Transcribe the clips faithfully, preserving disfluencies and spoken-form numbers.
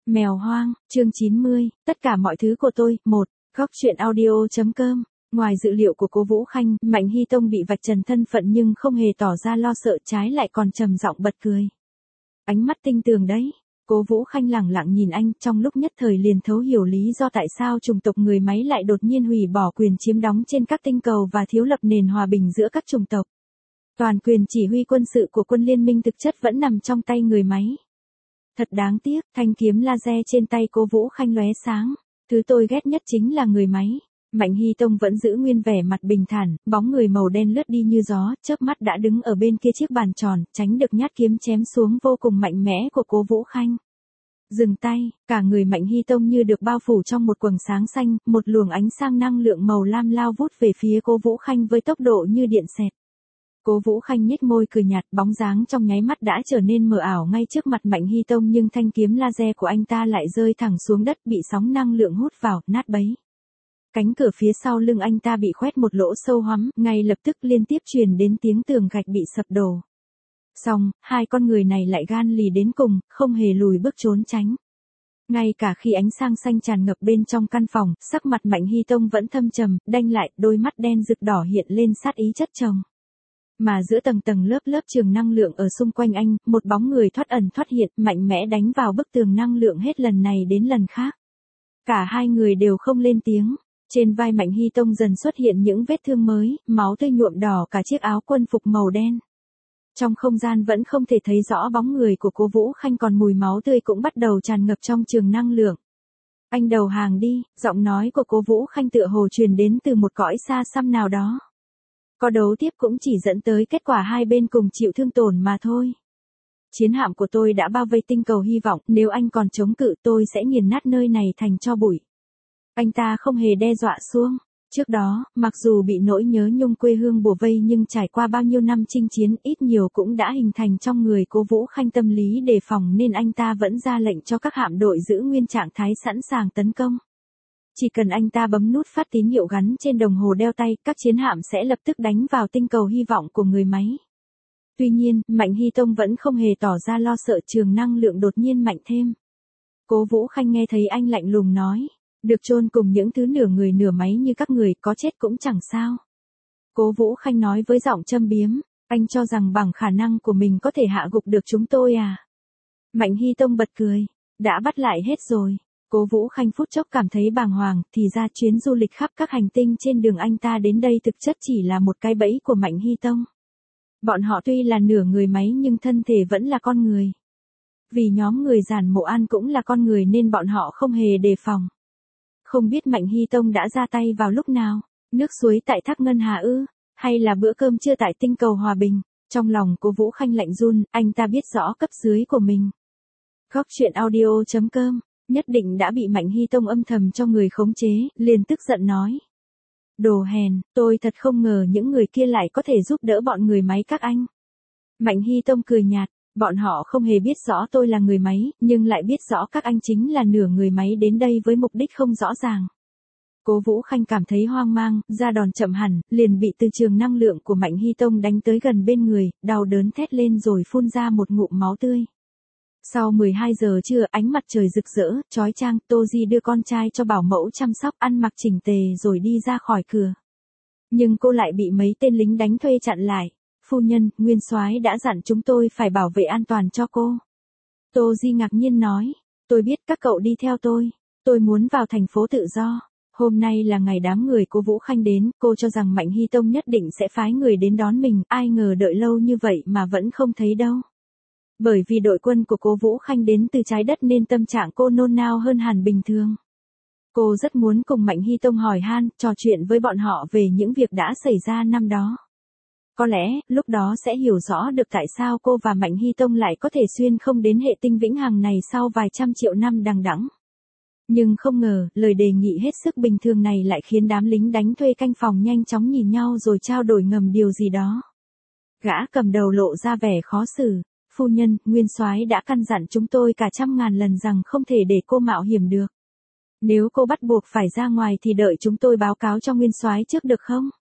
Mèo hoang, chương chín mươi, tất cả mọi thứ của tôi, một, góc truyện audio.com. Ngoài dự liệu của Cố Vũ Khanh, Mạnh Hy Tông bị vạch trần thân phận nhưng không hề tỏ ra lo sợ, trái lại còn trầm giọng bật cười. Ánh mắt tinh tường đấy. Cố Vũ Khanh lẳng lặng nhìn anh, trong lúc nhất thời liền thấu hiểu lý do tại sao chủng tộc người máy lại đột nhiên hủy bỏ quyền chiếm đóng trên các tinh cầu và thiếu lập nền hòa bình giữa các chủng tộc. Toàn quyền chỉ huy quân sự của quân liên minh thực chất vẫn nằm trong tay người máy. Thật đáng tiếc, thanh kiếm laser trên tay Cố Vũ Khanh lóe sáng. Thứ tôi ghét nhất chính là người máy. Mạnh Hy Tông vẫn giữ nguyên vẻ mặt bình thản, bóng người màu đen lướt đi như gió, chớp mắt đã đứng ở bên kia chiếc bàn tròn, tránh được nhát kiếm chém xuống vô cùng mạnh mẽ của Cố Vũ Khanh. Dừng tay, cả người Mạnh Hy Tông như được bao phủ trong một quầng sáng xanh, một luồng ánh sáng năng lượng màu lam lao vút về phía Cố Vũ Khanh với tốc độ như điện xẹt. Cố Vũ Khanh nhếch môi cười nhạt, bóng dáng trong nháy mắt đã trở nên mờ ảo ngay trước mặt Mạnh Hy Tông, nhưng thanh kiếm laser của anh ta lại rơi thẳng xuống đất, bị sóng năng lượng hút vào, nát bấy. Cánh cửa phía sau lưng anh ta bị khoét một lỗ sâu hoắm, ngay lập tức liên tiếp truyền đến tiếng tường gạch bị sập đổ. Xong, hai con người này lại gan lì đến cùng, không hề lùi bước trốn tránh. Ngay cả khi ánh sáng xanh tràn ngập bên trong căn phòng, sắc mặt Mạnh Hy Tông vẫn thâm trầm, đanh lại, đôi mắt đen rực đỏ hiện lên sát ý chất chồng. Mà giữa tầng tầng lớp lớp trường năng lượng ở xung quanh anh, một bóng người thoát ẩn thoát hiện, mạnh mẽ đánh vào bức tường năng lượng hết lần này đến lần khác. Cả hai người đều không lên tiếng. Trên vai Mạnh Hy Tông dần xuất hiện những vết thương mới, máu tươi nhuộm đỏ cả chiếc áo quân phục màu đen. Trong không gian vẫn không thể thấy rõ bóng người của Cố Vũ Khanh, còn mùi máu tươi cũng bắt đầu tràn ngập trong trường năng lượng. Anh đầu hàng đi, giọng nói của Cố Vũ Khanh tựa hồ truyền đến từ một cõi xa xăm nào đó. Có đấu tiếp cũng chỉ dẫn tới kết quả hai bên cùng chịu thương tổn mà thôi. Chiến hạm của tôi đã bao vây tinh cầu hy vọng, nếu anh còn chống cự tôi sẽ nghiền nát nơi này thành tro bụi. Anh ta không hề đe dọa xuông. Trước đó, mặc dù bị nỗi nhớ nhung quê hương bủa vây nhưng trải qua bao nhiêu năm chinh chiến, ít nhiều cũng đã hình thành trong người Cố Vũ Khanh tâm lý đề phòng, nên anh ta vẫn ra lệnh cho các hạm đội giữ nguyên trạng thái sẵn sàng tấn công. Chỉ cần anh ta bấm nút phát tín hiệu gắn trên đồng hồ đeo tay, các chiến hạm sẽ lập tức đánh vào tinh cầu hy vọng của người máy. Tuy nhiên, Mạnh Hy Tông vẫn không hề tỏ ra lo sợ, trường năng lượng đột nhiên mạnh thêm. Cố Vũ Khanh nghe thấy anh lạnh lùng nói. Được chôn cùng những thứ nửa người nửa máy như các người, có chết cũng chẳng sao. Cố Vũ Khanh nói với giọng châm biếm, anh cho rằng bằng khả năng của mình có thể hạ gục được chúng tôi à? Mạnh Hy Tông bật cười, đã bắt lại hết rồi. Cố Vũ Khanh phút chốc cảm thấy bàng hoàng, thì ra chuyến du lịch khắp các hành tinh trên đường anh ta đến đây thực chất chỉ là một cái bẫy của Mạnh Hy Tông. Bọn họ tuy là nửa người máy nhưng thân thể vẫn là con người. Vì nhóm người Giản Mộ An cũng là con người nên bọn họ không hề đề phòng. Không biết Mạnh Hy Tông đã ra tay vào lúc nào, nước suối tại Thác Ngân Hà ư, hay là bữa cơm trưa tại tinh cầu hòa bình. Trong lòng Cố Vũ Khanh lạnh run, anh ta biết rõ cấp dưới của mình. Góc truyện audio.com, nhất định đã bị Mạnh Hy Tông âm thầm cho người khống chế, liền tức giận nói. Đồ hèn, tôi thật không ngờ những người kia lại có thể giúp đỡ bọn người máy các anh. Mạnh Hy Tông cười nhạt. Bọn họ không hề biết rõ tôi là người máy, nhưng lại biết rõ các anh chính là nửa người máy đến đây với mục đích không rõ ràng. Cố Vũ Khanh cảm thấy hoang mang, ra đòn chậm hẳn, liền bị từ trường năng lượng của Mạnh Hy Tông đánh tới gần bên người, đau đớn thét lên rồi phun ra một ngụm máu tươi. Sau mười hai giờ trưa, ánh mặt trời rực rỡ, chói chang, Tô Di đưa con trai cho bảo mẫu chăm sóc, ăn mặc chỉnh tề rồi đi ra khỏi cửa. Nhưng cô lại bị mấy tên lính đánh thuê chặn lại. Phu nhân, Nguyên Soái đã dặn chúng tôi phải bảo vệ an toàn cho cô. Tô Di ngạc nhiên nói, tôi biết các cậu đi theo tôi. Tôi muốn vào thành phố tự do. Hôm nay là ngày đám người Cố Vũ Khanh đến, cô cho rằng Mạnh Hy Tông nhất định sẽ phái người đến đón mình, ai ngờ đợi lâu như vậy mà vẫn không thấy đâu. Bởi vì đội quân của Cố Vũ Khanh đến từ trái đất nên tâm trạng cô nôn nao hơn hẳn bình thường. Cô rất muốn cùng Mạnh Hy Tông hỏi han, trò chuyện với bọn họ về những việc đã xảy ra năm đó. Có lẽ, lúc đó sẽ hiểu rõ được tại sao cô và Mạnh Hy Tông lại có thể xuyên không đến hệ tinh vĩnh hằng này sau vài trăm triệu năm đằng đẵng. Nhưng không ngờ, lời đề nghị hết sức bình thường này lại khiến đám lính đánh thuê canh phòng nhanh chóng nhìn nhau rồi trao đổi ngầm điều gì đó. Gã cầm đầu lộ ra vẻ khó xử. Phu nhân, Nguyên Soái đã căn dặn chúng tôi cả trăm ngàn lần rằng không thể để cô mạo hiểm được. Nếu cô bắt buộc phải ra ngoài thì đợi chúng tôi báo cáo cho Nguyên Soái trước được không?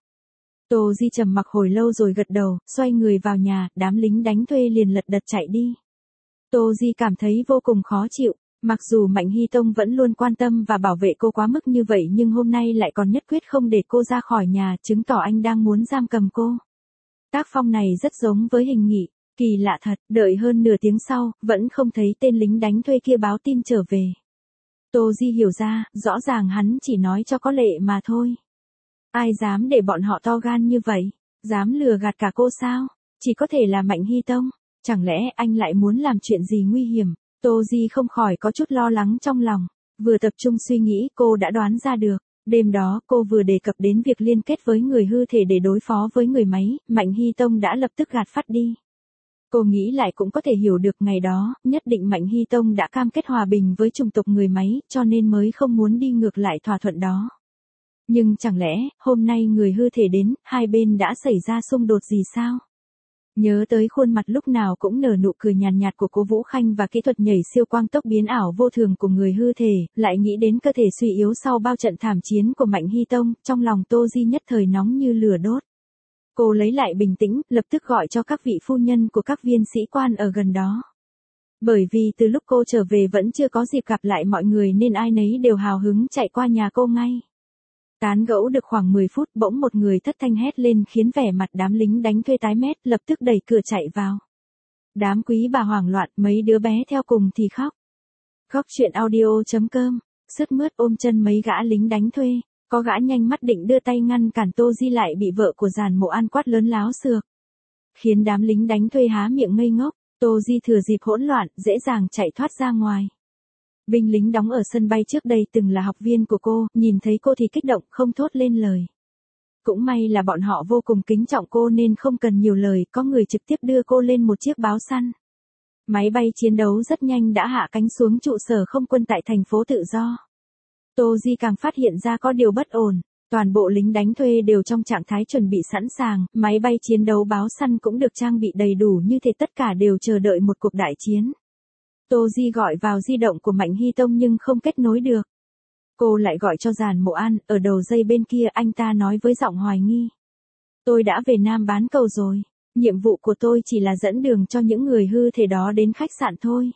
Tô Di trầm mặc hồi lâu rồi gật đầu, xoay người vào nhà, đám lính đánh thuê liền lật đật chạy đi. Tô Di cảm thấy vô cùng khó chịu, Mặc dù Mạnh Hy Tông vẫn luôn quan tâm và bảo vệ cô quá mức như vậy nhưng hôm nay lại còn nhất quyết không để cô ra khỏi nhà, chứng tỏ anh đang muốn giam cầm cô. Tác phong này rất giống với hình nghị, kỳ lạ thật, đợi hơn nửa tiếng sau, vẫn không thấy tên lính đánh thuê kia báo tin trở về. Tô Di hiểu ra, rõ ràng hắn chỉ nói cho có lệ mà thôi. Ai dám để bọn họ to gan như vậy, dám lừa gạt cả cô sao? Chỉ có thể là Mạnh Hy Tông, chẳng lẽ anh lại muốn làm chuyện gì nguy hiểm? Tô Di không khỏi có chút lo lắng trong lòng, vừa tập trung suy nghĩ cô đã đoán ra được. Đêm đó cô vừa đề cập đến việc liên kết với người hư thể để đối phó với người máy, Mạnh Hy Tông đã lập tức gạt phắt đi. Cô nghĩ lại cũng có thể hiểu được ngày đó, nhất định Mạnh Hy Tông đã cam kết hòa bình với chủng tộc người máy, cho nên mới không muốn đi ngược lại thỏa thuận đó. Nhưng chẳng lẽ, hôm nay người hư thể đến, hai bên đã xảy ra xung đột gì sao? Nhớ tới khuôn mặt lúc nào cũng nở nụ cười nhàn nhạt, nhạt của Cố Vũ Khanh và kỹ thuật nhảy siêu quang tốc biến ảo vô thường của người hư thể, lại nghĩ đến cơ thể suy yếu sau bao trận thảm chiến của Mạnh Hy Tông, trong lòng Tô Di nhất thời nóng như lửa đốt. Cô lấy lại bình tĩnh, lập tức gọi cho các vị phu nhân của các viên sĩ quan ở gần đó. Bởi vì từ lúc cô trở về vẫn chưa có dịp gặp lại mọi người nên ai nấy đều hào hứng chạy qua nhà cô ngay. Tán gẫu được khoảng mười phút bỗng một người thất thanh hét lên khiến vẻ mặt đám lính đánh thuê tái mét, lập tức đẩy cửa chạy vào. Đám quý bà hoảng loạn, mấy đứa bé theo cùng thì khóc. Khóc chuyện audio chấm com, sướt mướt ôm chân mấy gã lính đánh thuê, có gã nhanh mắt định đưa tay ngăn cản Tô Di lại bị vợ của Giản Mộ An quát lớn láo xược. Khiến đám lính đánh thuê há miệng ngây ngốc, Tô Di thừa dịp hỗn loạn, dễ dàng chạy thoát ra ngoài. Binh lính đóng ở sân bay trước đây từng là học viên của cô, nhìn thấy cô thì kích động không thốt lên lời. Cũng may là bọn họ vô cùng kính trọng cô nên không cần nhiều lời, có người trực tiếp đưa cô lên một chiếc báo săn. Máy bay chiến đấu rất nhanh đã hạ cánh xuống trụ sở không quân tại thành phố Tự Do. Tô Di càng phát hiện ra có điều bất ổn, toàn bộ lính đánh thuê đều trong trạng thái chuẩn bị sẵn sàng, máy bay chiến đấu báo săn cũng được trang bị đầy đủ như thế, tất cả đều chờ đợi một cuộc đại chiến. Tô Di gọi vào di động của Mạnh Hy Tông nhưng không kết nối được. Cô lại gọi cho Giản Mộ An, ở đầu dây bên kia anh ta nói với giọng hoài nghi. Tôi đã về Nam bán cầu rồi, nhiệm vụ của tôi chỉ là dẫn đường cho những người hư thể đó đến khách sạn thôi.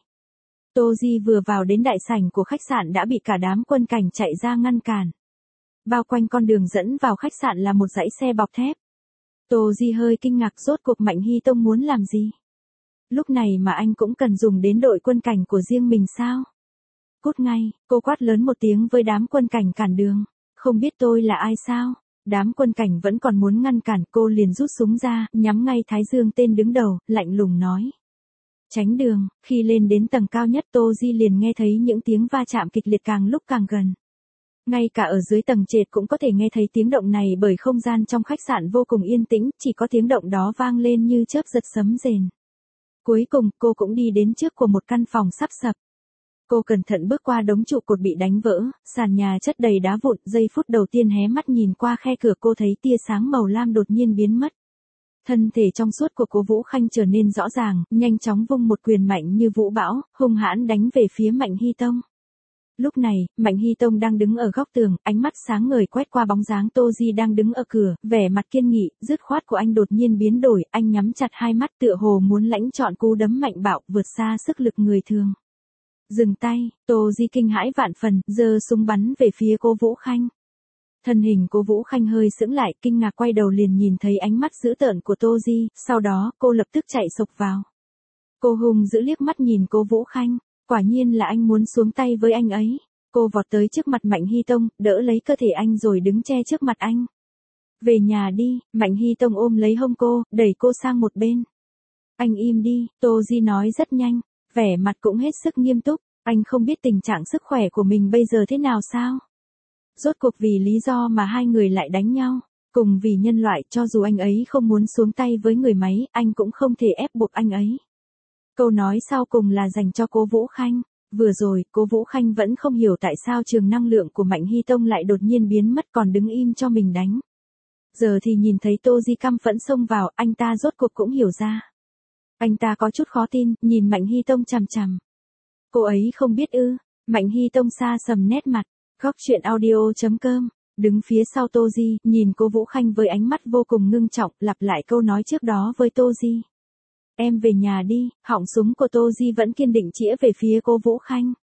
Tô Di vừa vào đến đại sảnh của khách sạn đã bị cả đám quân cảnh chạy ra ngăn cản. Bao quanh con đường dẫn vào khách sạn là một dãy xe bọc thép. Tô Di hơi kinh ngạc, rốt cuộc Mạnh Hy Tông muốn làm gì? Lúc này mà anh cũng cần dùng đến đội quân cảnh của riêng mình sao? Cút ngay, cô quát lớn một tiếng với đám quân cảnh cản đường. Không biết tôi là ai sao? Đám quân cảnh vẫn còn muốn ngăn cản, cô liền rút súng ra, nhắm ngay Thái Dương tên đứng đầu, lạnh lùng nói. Tránh đường, khi lên đến tầng cao nhất Tô Di liền nghe thấy những tiếng va chạm kịch liệt càng lúc càng gần. Ngay cả ở dưới tầng trệt cũng có thể nghe thấy tiếng động này bởi không gian trong khách sạn vô cùng yên tĩnh, chỉ có tiếng động đó vang lên như chớp giật sấm rền. Cuối cùng, cô cũng đi đến trước của một căn phòng sắp sập. Cô cẩn thận bước qua đống trụ cột bị đánh vỡ, sàn nhà chất đầy đá vụn, giây phút đầu tiên hé mắt nhìn qua khe cửa cô thấy tia sáng màu lam đột nhiên biến mất. Thân thể trong suốt của Cố Vũ Khanh trở nên rõ ràng, nhanh chóng vung một quyền mạnh như vũ bão, hung hãn đánh về phía Mạnh Hy Tông. Lúc này, Mạnh Hy Tông đang đứng ở góc tường, ánh mắt sáng ngời quét qua bóng dáng Tô Di đang đứng ở cửa, vẻ mặt kiên nghị, dứt khoát của anh đột nhiên biến đổi, anh nhắm chặt hai mắt tựa hồ muốn lãnh trọn cú đấm mạnh bạo, vượt xa sức lực người thường. Dừng tay, Tô Di kinh hãi vạn phần, giơ súng bắn về phía Cố Vũ Khanh. Thân hình Cố Vũ Khanh hơi sững lại, kinh ngạc quay đầu liền nhìn thấy ánh mắt dữ tợn của Tô Di, sau đó cô lập tức chạy sộc vào. Cô hùng dữ liếc mắt nhìn Cố Vũ Khanh, quả nhiên là anh muốn xuống tay với anh ấy. Cô vọt tới trước mặt Mạnh Hy Tông, đỡ lấy cơ thể anh rồi đứng che trước mặt anh. Về nhà đi, Mạnh Hy Tông ôm lấy hông cô, đẩy cô sang một bên. Anh im đi, Tô Di nói rất nhanh, vẻ mặt cũng hết sức nghiêm túc, anh không biết tình trạng sức khỏe của mình bây giờ thế nào sao? Rốt cuộc vì lý do mà hai người lại đánh nhau, cùng vì nhân loại, cho dù anh ấy không muốn xuống tay với người máy, anh cũng không thể ép buộc anh ấy. Câu nói sau cùng là dành cho Cố Vũ Khanh. Vừa rồi, Cố Vũ Khanh vẫn không hiểu tại sao trường năng lượng của Mạnh Hy Tông lại đột nhiên biến mất còn đứng im cho mình đánh. Giờ thì nhìn thấy Tô Di căm phẫn xông vào, anh ta rốt cuộc cũng hiểu ra. Anh ta có chút khó tin, nhìn Mạnh Hy Tông chằm chằm. Cô ấy không biết ư? Mạnh Hy Tông xa sầm nét mặt. Góc chuyện audio chấm com, đứng phía sau Tô Di, nhìn Cố Vũ Khanh với ánh mắt vô cùng ngưng trọng, lặp lại câu nói trước đó với Tô Di. Em về nhà đi, họng súng của Tô Di vẫn kiên định chĩa về phía Cố Vũ Khanh.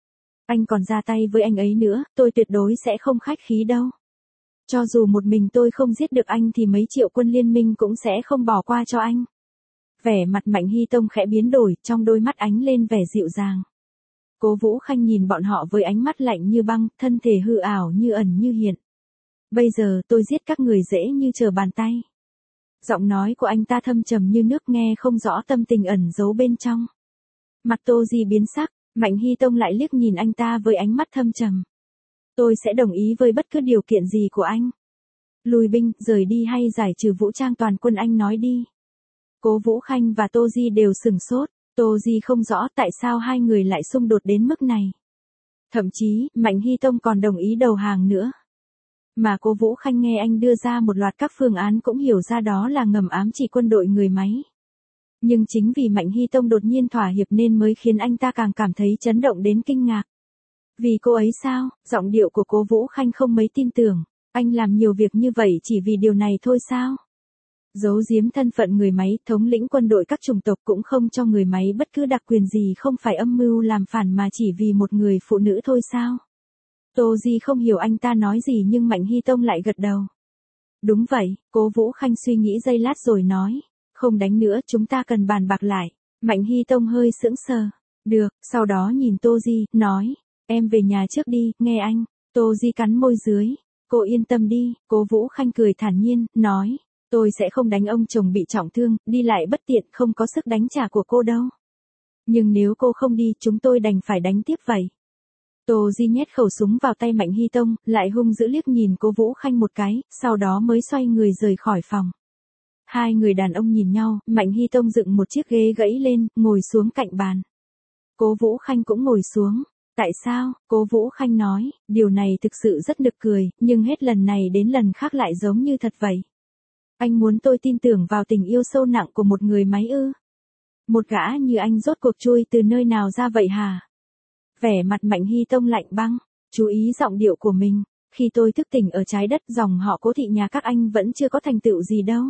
Anh còn ra tay với anh ấy nữa, tôi tuyệt đối sẽ không khách khí đâu. Cho dù một mình tôi không giết được anh thì mấy triệu quân liên minh cũng sẽ không bỏ qua cho anh. Vẻ mặt Mạnh Hy Tông khẽ biến đổi, trong đôi mắt ánh lên vẻ dịu dàng. Cố Vũ Khanh nhìn bọn họ với ánh mắt lạnh như băng, thân thể hư ảo như ẩn như hiện. Bây giờ tôi giết các người dễ như trở bàn tay. Giọng nói của anh ta thâm trầm như nước, nghe không rõ tâm tình ẩn giấu bên trong. Mặt Tô Di biến sắc, Mạnh Hy Tông lại liếc nhìn anh ta với ánh mắt thâm trầm. Tôi sẽ đồng ý với bất cứ điều kiện gì của anh. Lùi binh, rời đi hay giải trừ vũ trang toàn quân, anh nói đi. Cố Vũ Khanh và Tô Di đều sửng sốt, Tô Di không rõ tại sao hai người lại xung đột đến mức này. Thậm chí, Mạnh Hy Tông còn đồng ý đầu hàng nữa. Mà Cố Vũ Khanh nghe anh đưa ra một loạt các phương án cũng hiểu ra đó là ngầm ám chỉ quân đội người máy. Nhưng chính vì Mạnh Hy Tông đột nhiên thỏa hiệp nên mới khiến anh ta càng cảm thấy chấn động đến kinh ngạc. Vì cô ấy sao? Giọng điệu của Cố Vũ Khanh không mấy tin tưởng. Anh làm nhiều việc như vậy chỉ vì điều này thôi sao? Giấu giếm thân phận người máy, thống lĩnh quân đội các chủng tộc cũng không cho người máy bất cứ đặc quyền gì, không phải âm mưu làm phản mà chỉ vì một người phụ nữ thôi sao? Tô Di không hiểu anh ta nói gì nhưng Mạnh Hy Tông lại gật đầu. Đúng vậy, Cố Vũ Khanh suy nghĩ giây lát rồi nói. Không đánh nữa, chúng ta cần bàn bạc lại. Mạnh Hy Tông hơi sững sờ. Được, sau đó nhìn Tô Di, nói. Em về nhà trước đi, nghe anh. Tô Di cắn môi dưới. Cô yên tâm đi, Cố Vũ Khanh cười thản nhiên, nói. Tôi sẽ không đánh ông chồng bị trọng thương, đi lại bất tiện, không có sức đánh trả của cô đâu. Nhưng nếu cô không đi, chúng tôi đành phải đánh tiếp vậy. Tô Di nhét khẩu súng vào tay Mạnh Hy Tông, lại hung dữ liếc nhìn Cố Vũ Khanh một cái, sau đó mới xoay người rời khỏi phòng. Hai người đàn ông nhìn nhau, Mạnh Hy Tông dựng một chiếc ghế gãy lên, ngồi xuống cạnh bàn. Cố Vũ Khanh cũng ngồi xuống. Tại sao? Cố Vũ Khanh nói, điều này thực sự rất nực cười, nhưng hết lần này đến lần khác lại giống như thật vậy. Anh muốn tôi tin tưởng vào tình yêu sâu nặng của một người máy ư? Một gã như anh rốt cuộc chui từ nơi nào ra vậy hả? Vẻ mặt Mạnh Hy Tông lạnh băng, chú ý giọng điệu của mình. Khi tôi thức tỉnh ở trái đất, dòng họ Cố thị nhà các anh vẫn chưa có thành tựu gì đâu.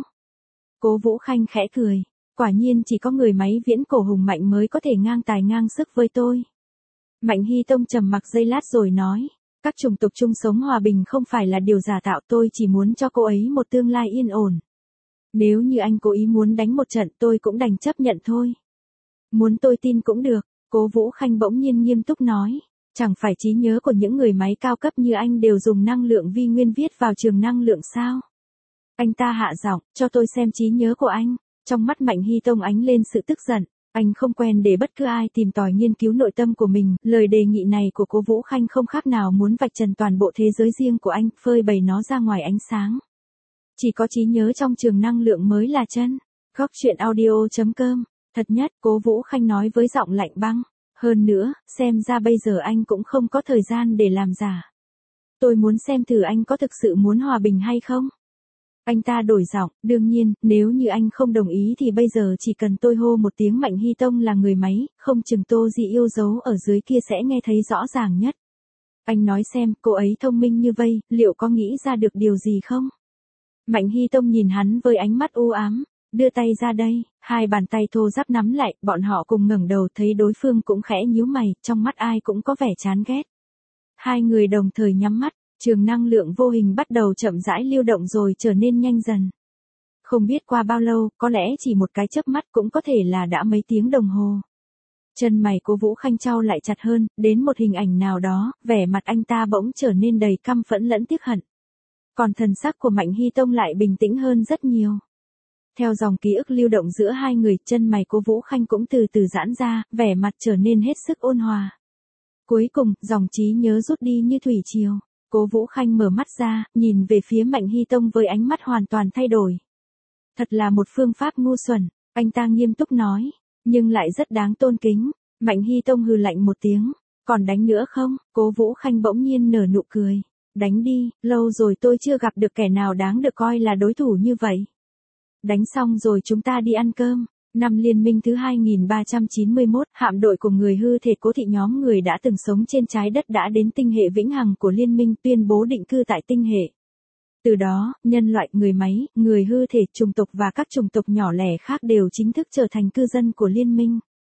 Cố Vũ Khanh khẽ cười, quả nhiên chỉ có người máy viễn cổ hùng mạnh mới có thể ngang tài ngang sức với tôi. Mạnh Hy Tông trầm mặc giây lát rồi nói, các chủng tộc chung sống hòa bình không phải là điều giả tạo, tôi chỉ muốn cho cô ấy một tương lai yên ổn. Nếu như anh cố ý muốn đánh một trận tôi cũng đành chấp nhận thôi. Muốn tôi tin cũng được, Cố Vũ Khanh bỗng nhiên nghiêm túc nói, chẳng phải trí nhớ của những người máy cao cấp như anh đều dùng năng lượng vi nguyên viết vào trường năng lượng sao? Anh ta hạ giọng, cho tôi xem trí nhớ của anh. Trong mắt Mạnh Hy Tông ánh lên sự tức giận. Anh không quen để bất cứ ai tìm tòi nghiên cứu nội tâm của mình. Lời đề nghị này của Cố Vũ Khanh không khác nào muốn vạch trần toàn bộ thế giới riêng của anh, phơi bày nó ra ngoài ánh sáng. Chỉ có trí nhớ trong trường năng lượng mới là chân. Góc truyện audio chấm com. Thật nhất, Cố Vũ Khanh nói với giọng lạnh băng. Hơn nữa, xem ra bây giờ anh cũng không có thời gian để làm giả. Tôi muốn xem thử anh có thực sự muốn hòa bình hay không. Anh ta đổi giọng, đương nhiên, nếu như anh không đồng ý thì bây giờ chỉ cần tôi hô một tiếng Mạnh Hy Tông là người máy, không chừng Tô Di yêu dấu ở dưới kia sẽ nghe thấy rõ ràng nhất. Anh nói xem, cô ấy thông minh như vậy, liệu có nghĩ ra được điều gì không? Mạnh Hy Tông nhìn hắn với ánh mắt u ám, đưa tay ra đây, hai bàn tay thô ráp nắm lại, bọn họ cùng ngẩng đầu thấy đối phương cũng khẽ nhíu mày, trong mắt ai cũng có vẻ chán ghét. Hai người đồng thời nhắm mắt. Trường năng lượng vô hình bắt đầu chậm rãi lưu động rồi trở nên nhanh dần. Không biết qua bao lâu, có lẽ chỉ một cái chớp mắt cũng có thể là đã mấy tiếng đồng hồ. Chân mày Cố Vũ Khanh chau lại chặt hơn, đến một hình ảnh nào đó, vẻ mặt anh ta bỗng trở nên đầy căm phẫn lẫn tiếc hận. Còn thần sắc của Mạnh Hy Tông lại bình tĩnh hơn rất nhiều. Theo dòng ký ức lưu động giữa hai người, chân mày Cố Vũ Khanh cũng từ từ giãn ra, vẻ mặt trở nên hết sức ôn hòa. Cuối cùng, dòng trí nhớ rút đi như thủy triều. Cố Vũ Khanh mở mắt ra, nhìn về phía Mạnh Hy Tông với ánh mắt hoàn toàn thay đổi. Thật là một phương pháp ngu xuẩn, anh ta nghiêm túc nói, nhưng lại rất đáng tôn kính. Mạnh Hy Tông hừ lạnh một tiếng, còn đánh nữa không? Cố Vũ Khanh bỗng nhiên nở nụ cười, đánh đi, lâu rồi tôi chưa gặp được kẻ nào đáng được coi là đối thủ như vậy. Đánh xong rồi chúng ta đi ăn cơm. Năm liên minh thứ hai nghìn ba trăm chín mươi mốt, hạm đội của người hư thể Cố thị nhóm người đã từng sống trên trái đất đã đến tinh hệ vĩnh hằng của liên minh, tuyên bố định cư tại tinh hệ. Từ đó, nhân loại, người máy, người hư thể, chủng tộc và các chủng tộc nhỏ lẻ khác đều chính thức trở thành cư dân của liên minh.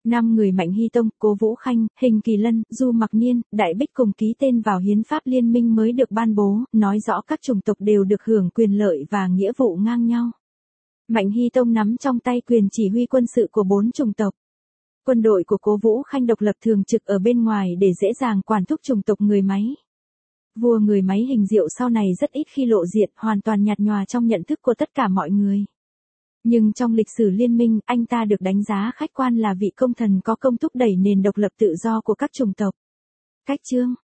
Năm người Mạnh Hy Tông, Cố Vũ Khanh, Hình Kỳ Lân, Du Mặc Niên, Đại Bích cùng ký tên vào hiến pháp liên minh mới được ban bố, nói rõ các chủng tộc đều được hưởng quyền lợi và nghĩa vụ ngang nhau. Mạnh Hy Tông nắm trong tay quyền chỉ huy quân sự của bốn chủng tộc. Quân đội của Cố Vũ Khanh độc lập thường trực ở bên ngoài để dễ dàng quản thúc chủng tộc người Máy. Vua người Máy Hình Diệu sau này rất ít khi lộ diện, hoàn toàn nhạt nhòa trong nhận thức của tất cả mọi người. Nhưng trong lịch sử liên minh, anh ta được đánh giá khách quan là vị công thần có công thúc đẩy nền độc lập tự do của các chủng tộc. Cách chương